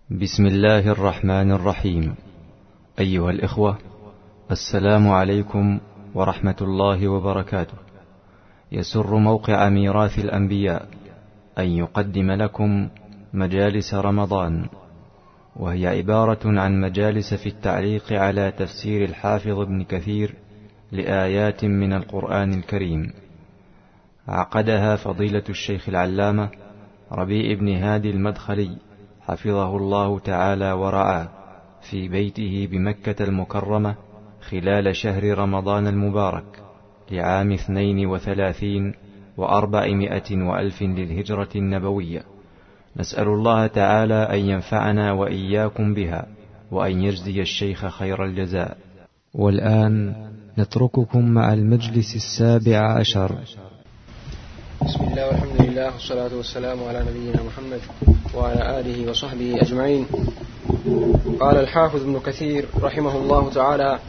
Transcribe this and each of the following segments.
بسم الله الرحمن الرحيم. أيها الإخوة، السلام عليكم ورحمة الله وبركاته. يسر موقع ميراث الأنبياء أن يقدم لكم مجالس رمضان، وهي عبارة عن مجالس في التعليق على تفسير الحافظ ابن كثير لآيات من القرآن الكريم. عقدها فضيلة الشيخ العلامة ربيع بن هادي المدخلي حفظه الله تعالى ورعاه في بيته بمكة المكرمة خلال شهر رمضان المبارك لعام 32 و400 وألف للهجرة النبوية. نسأل الله تعالى أن ينفعنا وإياكم بها، وأن يجزي الشيخ خير الجزاء. والآن نترككم مع المجلس 17. بسم الله والحمد لله والصلاة والسلام على نبينا محمد وعلى آله وصحبه أجمعين. قال الحافظ ابن كثير رحمه الله تعالى: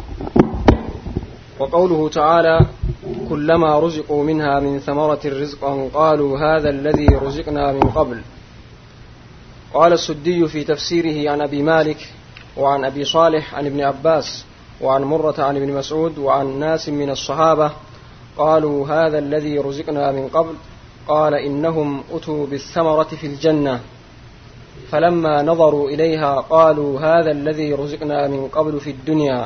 وقوله تعالى: كلما رزقوا منها من ثمرة رزقا قالوا هذا الذي رزقنا من قبل. قال السدي في تفسيره عن أبي مالك وعن أبي صالح عن ابن عباس وعن مرة عن ابن مسعود وعن ناس من الصحابة قالوا هذا الذي رزقنا من قبل. قال إنهم أتوا بالثمرة في الجنة فلما نظروا إليها قالوا هذا الذي رزقنا من قبل في الدنيا.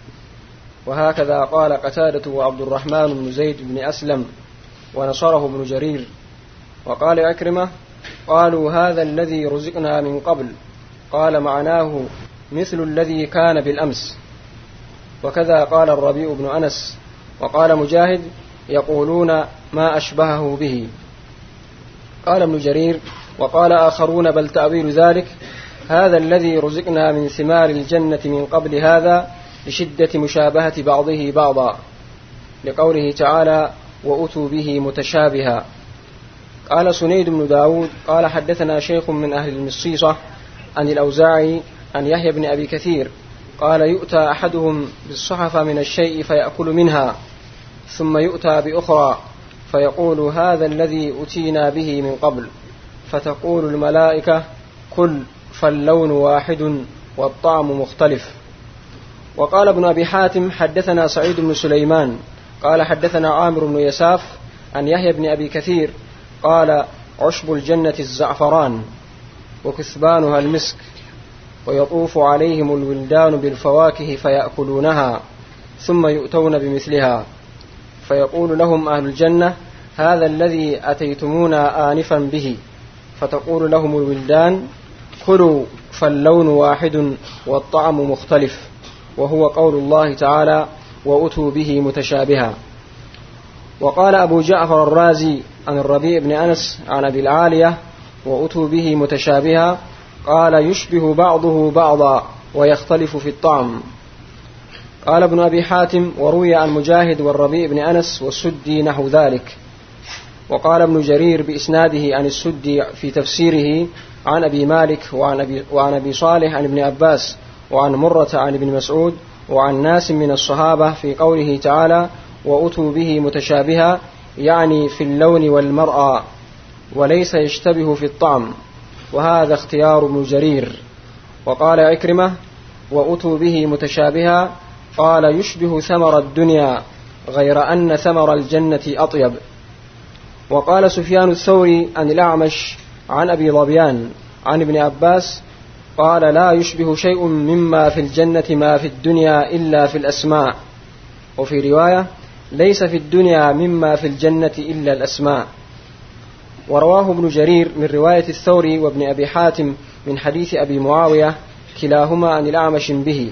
وهكذا قال قتادة وعبد الرحمن بن زيد بن أسلم ونصره ابن جرير. وقال عكرمة: قالوا هذا الذي رزقنا من قبل. قال معناه مثل الذي كان بالأمس. وكذا قال الربيع بن أنس. وقال مجاهد: يقولون ما أشبهه به. قال ابن جرير: وقال آخرون بل تأويل ذلك هذا الذي رزقنا من ثمار الجنة من قبل هذا لشدة مشابهة بعضه بعضا، لقوله تعالى: وأتوا به متشابها. قال سنيد بن داود قال حدثنا شيخ من أهل المصيصة عن الأوزاعي عن يحيى بن أبي كثير قال: يؤتى أحدهم بالصحفة من الشيء فيأكل منها، ثم يؤتى بأخرى فيقول هذا الذي أتينا به من قبل، فتقول الملائكة: كل، فاللون واحد والطعم مختلف. وقال ابن أبي حاتم حدثنا سعيد بن سليمان قال حدثنا عامر بن يساف عن يحيى بن أبي كثير قال: عشب الجنة الزعفران وكثبانها المسك، ويطوف عليهم الولدان بالفواكه فيأكلونها، ثم يؤتون بمثلها، فيقول لهم أهل الجنة: هذا الذي أتيتمونا آنفا به، فتقول لهم الولدان: كلوا، فاللون واحد والطعم مختلف، وهو قول الله تعالى: وأتوا به متشابها. وقال أبو جعفر الرازي عن الربيع بن أنس عن أبي العالية: وأتوا به متشابها، قال: يشبه بعضه بعضا ويختلف في الطعم. قال ابن أبي حاتم: وروي عن مجاهد والربيع بن أنس والسدي نحو ذلك. وقال ابن جرير بإسناده عن السدي في تفسيره عن أبي مالك وعن أبي صالح عن ابن عباس وعن مرة عن ابن مسعود وعن ناس من الصحابة في قوله تعالى: وأتوا به متشابها، يعني في اللون والمرأة، وليس يشتبه في الطعم، وهذا اختيار ابن جرير. وقال عكرمة: وأتوا به متشابها، قال: يشبه ثمر الدنيا غير أن ثمر الجنة أطيب. وقال سفيان الثوري عن الأعمش عن أبي ظبيان عن ابن عباس قال: لا يشبه شيء مما في الجنة ما في الدنيا إلا في الأسماء. وفي رواية: ليس في الدنيا مما في الجنة إلا الأسماء. ورواه ابن جرير من رواية الثوري وابن أبي حاتم من حديث أبي معاوية كلاهما عن الأعمش به.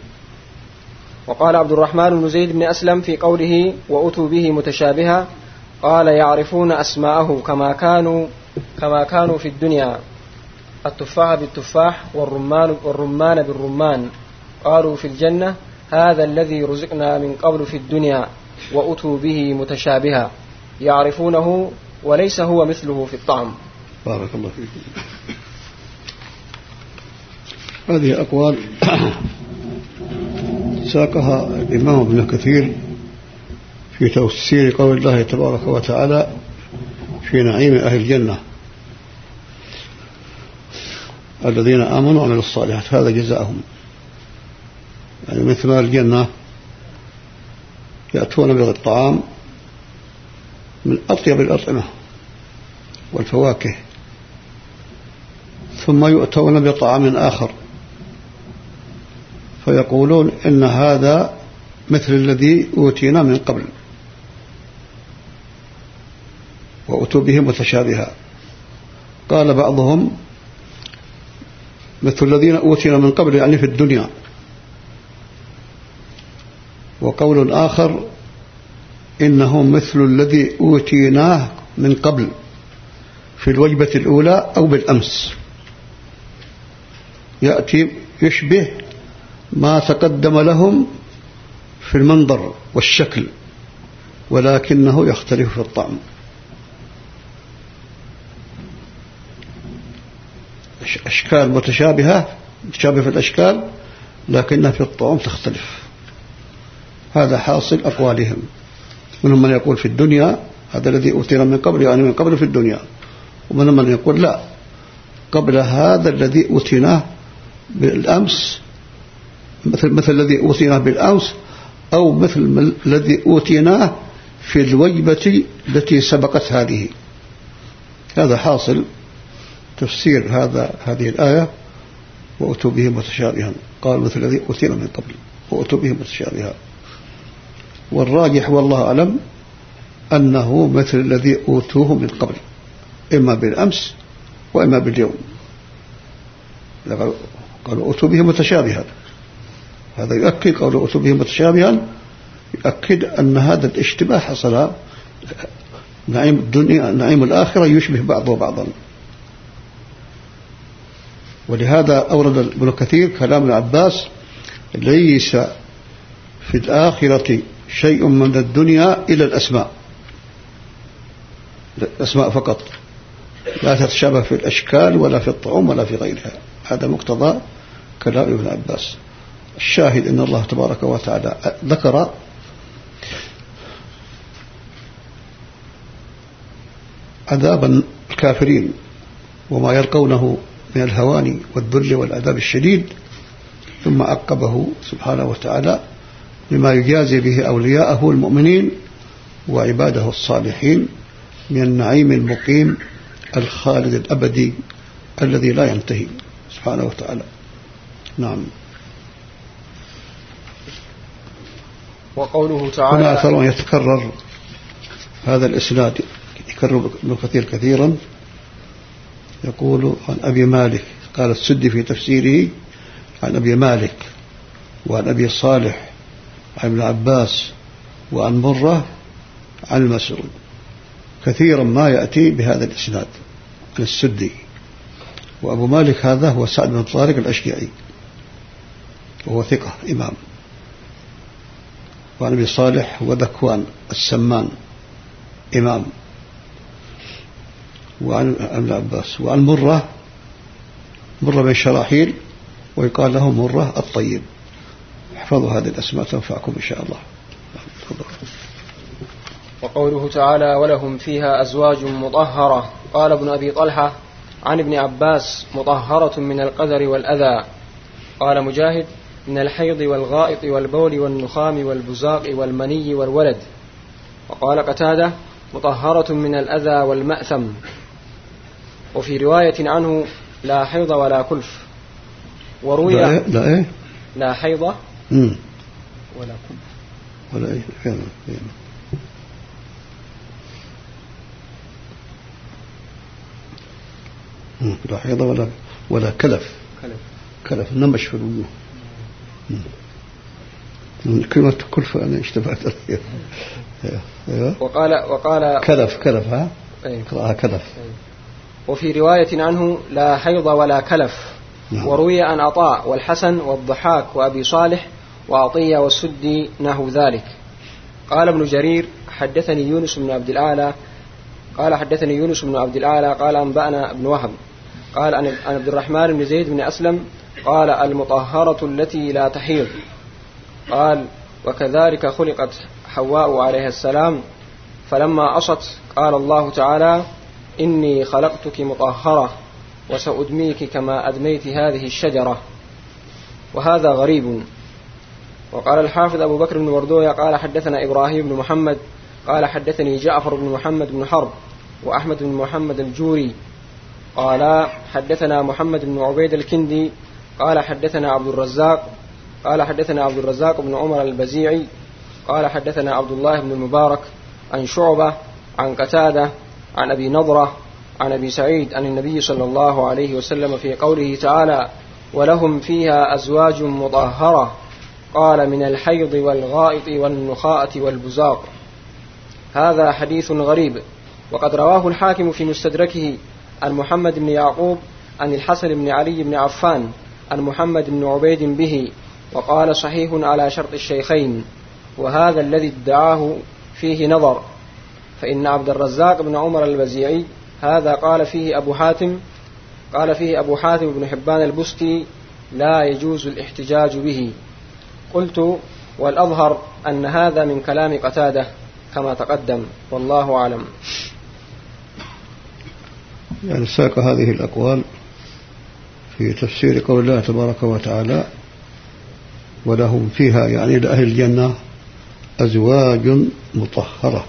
وقال عبد الرحمن بن زيد بن أسلم في قوله: وأتوا به متشابها، قال: يعرفون أسماءه كما كانوا في الدنيا، التفاح بالتفاح والرمان بالرمان. قالوا في الجنة: هذا الذي رزقنا من قبل في الدنيا، وأتوا به متشابها، يعرفونه وليس هو مثله في الطعم. بارك الله فيكم. هذه أقوال ساقها الإمام ابن كثير في تفسير قول الله تبارك وتعالى في نعيم أهل الجنة. الذين آمنوا وعملوا الصالحات هذا جزاؤهم. يعني مثل ما الجنة يأتون بالطعام من أطيب الأطعمة والفواكه، ثم يؤتون بطعام آخر فيقولون إن هذا مثل الذي أوتينا من قبل، وأتوا به متشابها. قال بعضهم مثل الذين أوتينا من قبل يعني في الدنيا، وقول آخر إنه مثل الذي أوتيناه من قبل في الوجبة الأولى أو بالأمس، يأتي يشبه ما تقدم لهم في المنظر والشكل، ولكنه يختلف في الطعم. أشكال متشابهة في الأشكال، لكنها في الطعم تختلف. هذا حاصل أقوالهم. منهم من يقول في الدنيا هذا الذي أوتينا من قبل يعني من قبل في الدنيا، ومنهم من يقول لا، قبل هذا الذي أوتيناه بالأمس، مثل الذي أوتيناه بالأمس، أو مثل الذي أوتيناه في الوجبة التي سبقت هذه. هذا حاصل تفسير هذه الآية وأتوا به متشابها. قال مثل الذي أوتينا من قبل وأتوا به متشابها. والراجح والله أعلم أنه مثل الذي أوتوه من قبل، إما بالأمس وإما باليوم. قالوا أتوا به متشابها، هذا يؤكد قالوا أتوا به متشابها، يؤكد أن هذا الاشتباه حصل. نعيم الدنيا نعيم الآخرة يشبه بعضه بعضا. ولهذا أورد ابن كثير كلام ابن عباس: ليس في الآخرة شيء من الدنيا إلى الأسماء فقط، لا تتشابه في الأشكال ولا في الطعوم ولا في غيرها. هذا مقتضى كلام ابن عباس. الشاهد أن الله تبارك وتعالى ذكر عذاب الكافرين وما يلقونه من الهوان والذل والعذاب الشديد، ثم عقبه سبحانه وتعالى بما يجازي به أولياءه المؤمنين وعباده الصالحين من النعيم المقيم الخالد الأبدي الذي لا ينتهي سبحانه وتعالى. نعم. وقوله تعالى: هنا أثر يتكرر هذا الإسناد، يكرر ابن كثير كثيرا. يقول عن أبي مالك، قال السدي في تفسيره عن أبي مالك وعن أبي صالح عن ابن عباس وعن مرة عن مسعود. كثيرا ما يأتي بهذا الإسناد عن السدي. وأبو مالك هذا هو سعد بن طارق الأشجعي، وهو ثقة إمام. وعن أبي صالح وذكوان السمان إمام. وعن ابن عباس. وعن مرة بن شراحيل، ويقال له مرة الطيب. احفظوا هذه الأسماء تنفعكم إن شاء الله. وقوله تعالى: ولهم فيها أزواج مطهرة. قال ابن أبي طلحة عن ابن عباس: مطهرة من القذر والأذى. قال مجاهد: من الحيض والغائط والبول والنخام والبزاق والمني والولد. وقال قتادة: مطهرة من الأذى والمأثم. وفي رواية عنه: لا حيض ولا كلف. وروي لا حيض ولا كلف ولا إيه لا حيض ولا كلف نمش في الوجوه. كلمة كلف أنا اشتبهت وقال كلف ها كلف. وفي رواية عنه: لا حيض ولا كلف. وروي عن عطاء والحسن والضحاك وأبي صالح وعطية والسدي نحو ذلك. قال ابن جرير: حدثني يونس بن عبد الأعلى قال أنبأنا ابن وهب قال عن عبد الرحمن بن زيد بن أسلم قال: المطهرة التي لا تحيض. قال: وكذلك خلقت حواء عليها السلام، فلما عصت قال الله تعالى: إني خلقتك مطهرة وسأدميك كما أدميت هذه الشجرة. وهذا غريب. وقال الحافظ أبو بكر بن وردوية قال حدثنا إبراهيم بن محمد قال حدثني جعفر بن محمد بن حرب وأحمد بن محمد الجوري قال حدثنا محمد بن عبيد الكندي قال حدثنا عبد الرزاق بن عمر البزيعي قال حدثنا عبد الله بن المبارك عن شعبة عن قتادة عن أبي نضرة عن أبي سعيد عن النبي صلى الله عليه وسلم في قوله تعالى ولهم فيها أزواج مطهرة قال من الحيض والغائط والنخاءة والبزاق. هذا حديث غريب. وقد رواه الحاكم في مستدركه عن محمد بن يعقوب عن الحسن بن علي بن عفان عن محمد بن عبيد به وقال صحيح على شرط الشيخين. وهذا الذي ادعاه فيه نظر، فإن عبد الرزاق بن عمر البزيعي هذا قال فيه أبو حاتم بن حبان البستي لا يجوز الاحتجاج به. قلت والأظهر أن هذا من كلام قتادة كما تقدم، والله أعلم. يعني ساق هذه الأقوال في تفسير قول الله تبارك وتعالى ولهم فيها يعني لأهل الجنة أزواج مطهرة.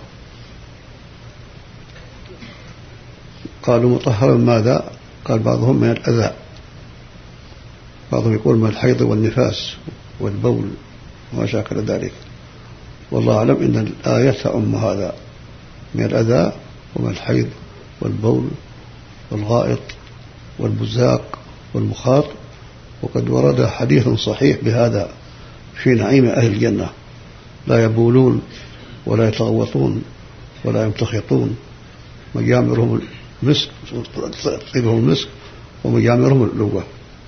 قالوا مطهرة ماذا؟ قال بعضهم من الأذى، بعضهم يقول من الحيض والنفاس والبول وما شاكل ذلك. والله أعلم إن الآية تأم هذا من الأذى ومن الحيض والبول والغائط والبزاق والمخاط. وقد ورد حديث صحيح بهذا في نعيم أهل الجنة لا يبولون ولا يتغوطون ولا يمتخطون، مجامرهم المسك طيبهم المسك ومجامرهم اللوة.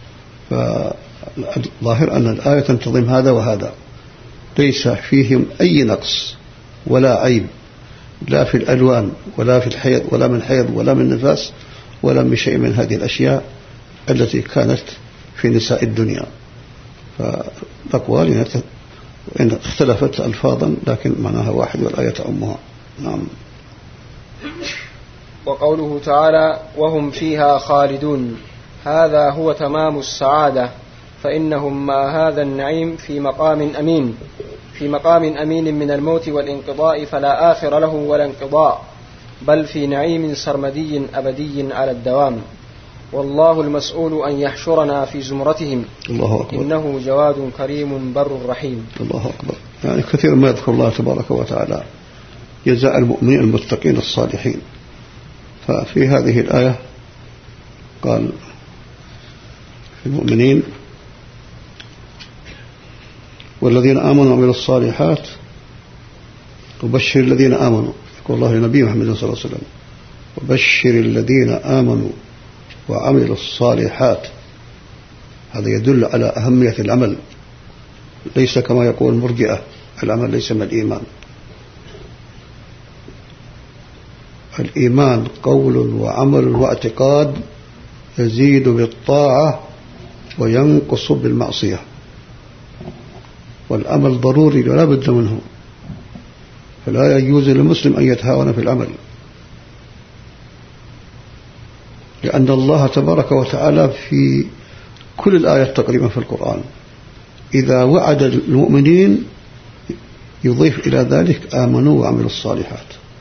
فالظاهر أن الآية تنتظم هذا وهذا، ليس فيهم أي نقص ولا عيب لا في الألوان ولا في الحيض ولا من حيض ولا من نفاس ولا من شيء من هذه الأشياء التي كانت في نساء الدنيا. فالأقوال إن اختلفت ألفاظا لكن معناها واحد والآية أمها. نعم. وقوله تعالى وهم فيها خالدون، هذا هو تمام السعادة، فإنهم مع هذا النعيم في مقام أمين من الموت والانقضاء فلا آخر له ولا انقضاء، بل في نعيم سرمدي أبدي على الدوام. والله المسؤول أن يحشرنا في زمرتهم، الله أكبر. إنه جواد كريم بر رحيم. الله أكبر. يعني كثير ما يذكر الله تبارك وتعالى جزاء المؤمنين المتقين الصالحين. ففي هذه الآية قال في المؤمنين والذين آمنوا وعملوا الصالحات وبشر الذين آمنوا، يقول الله لنبي محمد صلى الله عليه وسلم وبشر الذين آمنوا وعملوا الصالحات. هذا يدل على أهمية العمل، ليس كما يقول المرجئة العمل ليس من الإيمان. الإيمان قول وعمل واعتقاد يزيد بالطاعة وينقص بالمعصية، والعمل ضروري ولا بد منه، فلا يجوز للمسلم أن يتهاون في العمل، لأن الله تبارك وتعالى في كل الآيات تقريبا في القرآن إذا وعد المؤمنين يضيف إلى ذلك آمنوا وعملوا الصالحات.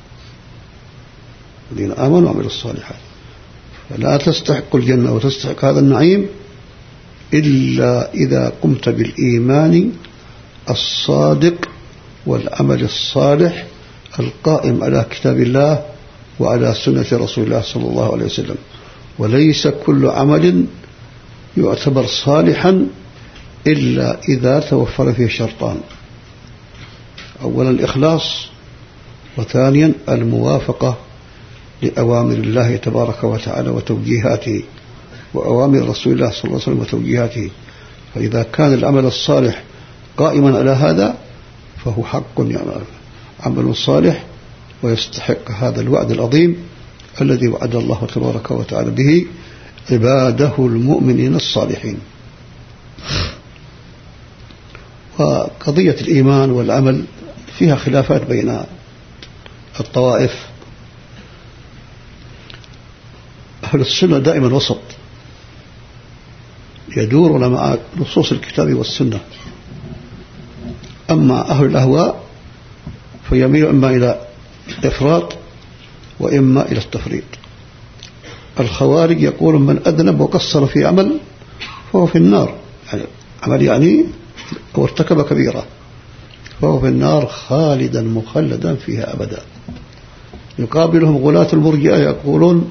الذين آمنوا وعملوا الصالحات، فلا تستحق الجنة وتستحق هذا النعيم إلا إذا قمت بالإيمان الصادق والعمل الصالح القائم على كتاب الله وعلى سنة رسول الله صلى الله عليه وسلم. وليس كل عمل يعتبر صالحا إلا إذا توفر فيه شرطان: أولا الإخلاص، وثانيا الموافقة لأوامر الله تبارك وتعالى وتوجيهاته وأوامر رسول الله صلى الله عليه وسلم وتوجيهاته. فإذا كان العمل الصالح قائما على هذا فهو حق عمل صالح ويستحق هذا الوعد العظيم الذي وعد الله تبارك وتعالى به عباده المؤمنين الصالحين. وقضية الإيمان والعمل فيها خلافات بين الطوائف. أهل أهل السنة دائما وسط، يدورون مع نصوص الكتاب والسنة. أما أهل الأهواء فيميل إما إلى الإفراط وإما إلى التفريط. الخوارج يقول من أذنب وقصر في عمل فهو في النار، يعني عمل يعني هو ارتكب كبيرة فهو في النار خالدا مخلدا فيها أبدا. يقابلهم غلاة المرجئة يقولون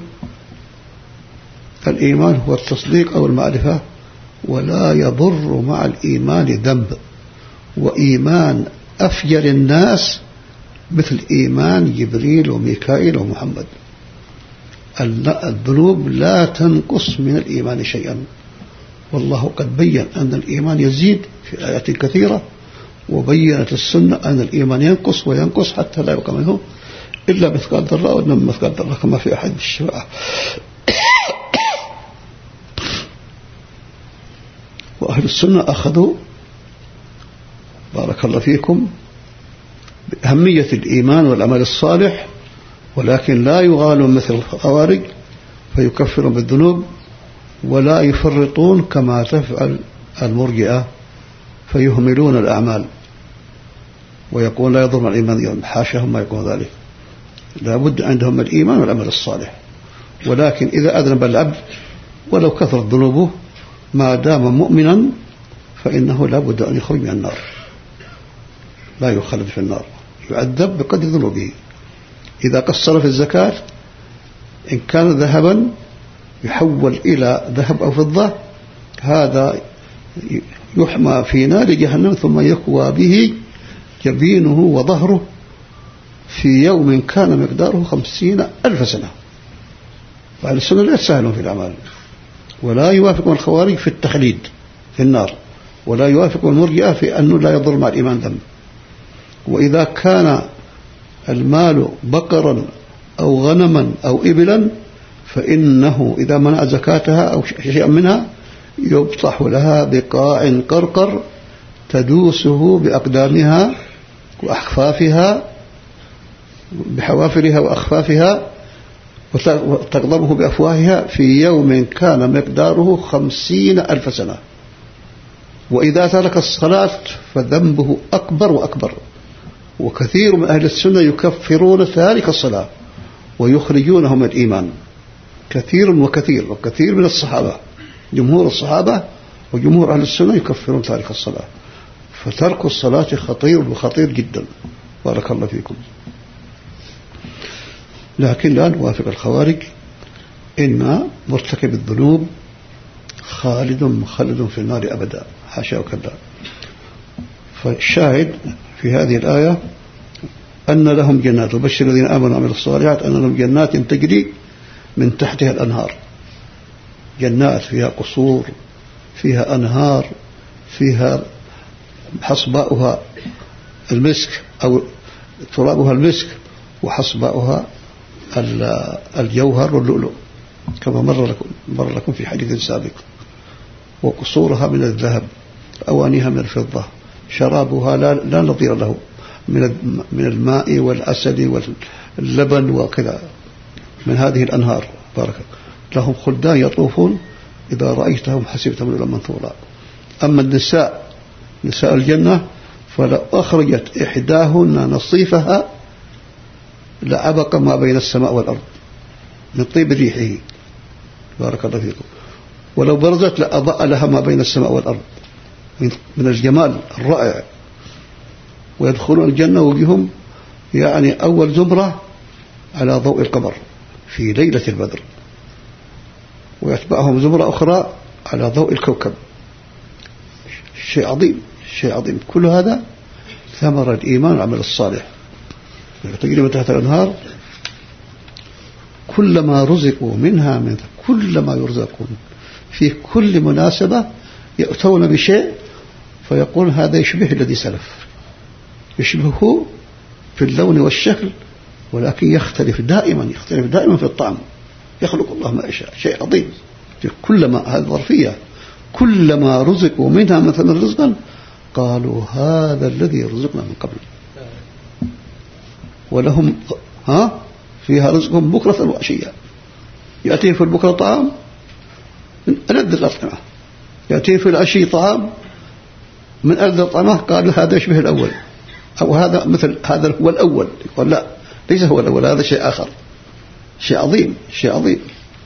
الإيمان هو التصديق أو المعرفة، ولا يضر مع الإيمان ذنب، وإيمان أفجر الناس مثل إيمان جبريل وميكائيل ومحمد. الذنوب لا تنقص من الإيمان شيئا، والله قد بين أن الإيمان يزيد في آيات كثيرة، وبينت السنة أن الإيمان ينقص وينقص حتى لا يبقى منه إلا مثقال ذرة أو إنما مثقال ذرة كما في أحد الشفاعة. وأهل السنة أخذوا بارك الله فيكم بأهمية الإيمان والعمل الصالح، ولكن لا يغالون مثل الخوارج فيكفرون بالذنوب، ولا يفرطون كما تفعل المرجئة فيهملون الأعمال ويقول لا يضر الإيمان، حاشاهم ما يقول ذلك. لا بد عندهم الإيمان والعمل الصالح، ولكن إذا أذنب العبد ولو كثرت ذنوبه ما دام مؤمنا فإنه لا بد أن يخرج من النار، لا يخلد في النار، يعذب بقدر ذنوبه. إذا قصر في الزكاة إن كان ذهبا يحول إلى ذهب أو فضة، هذا يحمى في نار جهنم ثم يكوى به جبينه وظهره في يوم كان مقداره 50,000 سنة. فأهل السنة لا يتساهلون في الأعمال، ولا يوافقون الخوارج في التخليد في النار، ولا يوافقون المرجئة في أنه لا يضر مع الإيمان ذنب. وإذا كان المال بقرا أو غنما أو إبلا فإنه إذا منع زكاتها أو شيئا منها يبطح لها بقاع قرقر تدوسه بأقدامها وأحفافها، بحوافرها وأخفافها، وتقضبه بأفواهها في يوم كان مقداره 50,000 سنة. وإذا ترك الصلاة فذنبه أكبر وأكبر. وكثير من أهل السنة يكفرون تارك الصلاة ويخرجونهم من الإيمان، كثير وكثير من الصحابة، جمهور الصحابة وجمهور أهل السنة يكفرون تارك الصلاة. فترك الصلاة خطير وخطير جدا، بارك الله فيكم. لكن لا نوافق الخوارج، إن مرتكب الذنوب خالد مخلد في النار أبدا، حاشا وكلا. فالشاهد في هذه الآية أن لهم جنات، وبشر الذين آمنوا وعملوا الصالحات أن لهم جنات تجري من تحتها الأنهار، جنات فيها قصور، فيها أنهار، فيها حصباؤها المسك أو ترابها المسك، وحصباؤها الجوهر واللؤلؤ كما مر لكم في حديث سابق. وقصورها من الذهب، أوانيها من الفضة، شرابها لا نظير له من الماء والعسل واللبن وكذا من هذه الأنهار، بارك. لهم خلدان يطوفون إذا رأيتهم حسبتهم لؤلؤا منثورا. أما النساء، نساء الجنة، فلو أخرجت إحداهن نصيفها لعبق ما بين السماء والأرض من طيب ريحه، بارك الله فيكم. ولو برزت لأضاء لها ما بين السماء والأرض من الجمال الرائع. ويدخلون الجنة وجههم يعني أول زمرة على ضوء القمر في ليلة البدر، ويتبعهم زمرة أخرى على ضوء الكوكب. شيء عظيم، شيء عظيم. كل هذا ثمر الإيمان والعمل الصالح. تجري من تحت الأنهار كلما رزقوا منها من كلما يرزقون في كل مناسبة يأتون بشيء فيقول هذا يشبه الذي سلف، يشبهه في اللون والشكل، ولكن يختلف دائما في الطعم. يخلق الله ما يشاء، شيء عظيم. كلما هذه ظرفية، كلما رزقوا منها مثلا رزقا قالوا هذا الذي رزقنا من قبل، ولهم فيها رزقهم بكرة وعشية. يأتيه في البكرة طعام من ألذ الأطعمة، يأتيه في العشي طعام من ألذ الأطعمة، قالوا هذا يشبه الأول، أو هذا مثل هذا هو الأول، يقول لا ليس هو الأول، هذا شيء آخر، شيء عظيم، شيء عظيم.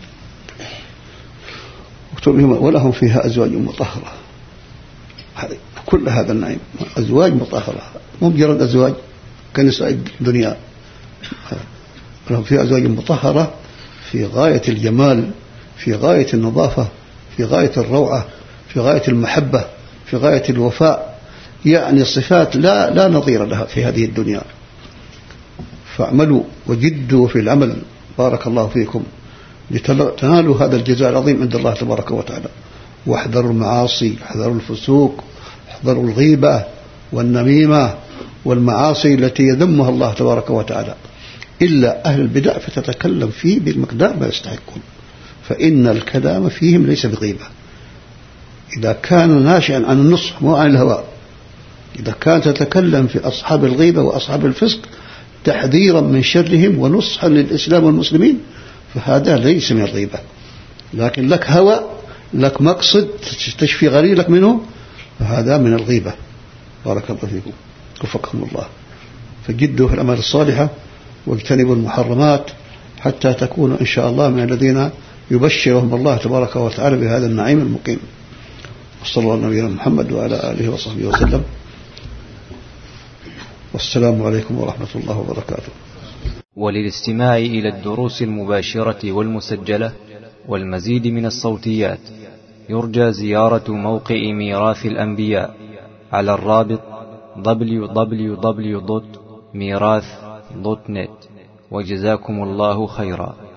ولهم فيها أزواج مطهرة، كل هذا النعيم أزواج مطهرة، مو مجرد أزواج كنساء الدنيا، لهم فيها أزواج مطهرة في غاية الجمال، في غاية النظافة، في غاية الروعة، في غاية المحبة، في غاية الوفاء، يعني صفات لا نظير لها في هذه الدنيا. فاعملوا وجدوا في العمل، بارك الله فيكم، لتنالوا هذا الجزاء العظيم عند الله تبارك وتعالى. واحذروا المعاصي، احذروا الفسوق، احذروا الغيبة والنميمة والمعاصي التي يذمها الله تبارك وتعالى، إلا أهل البدع فتتكلم فيه بالمقدار ما يستحقون، فإن الكلام فيهم ليس بغيبة إذا كان ناشئا عن النصح مو عن الهوى. إذا كانت تتكلم في أصحاب الغيبة وأصحاب الفسق تحذيرا من شرهم ونصحا للإسلام والمسلمين فهذا ليس من الغيبة، لكن لك هوى، لك مقصد تشفي غريلك منه، فهذا من الغيبة. بارك الله فيكم، وفقكم الله. فجدوا في الأعمال الصالحة واجتنبوا المحرمات حتى تكونوا إن شاء الله من الذين يبشرهم الله تبارك وتعالى بهذا النعيم المقيم. وصلى الله على نبينا محمد وعلى آله وصحبه وسلم، والسلام عليكم ورحمة الله وبركاته. وللاستماع إلى الدروس المباشرة والمسجلة والمزيد من الصوتيات يرجى زيارة موقع ميراث الأنبياء على الرابط www.mirath.net. وجزاكم الله خيرا.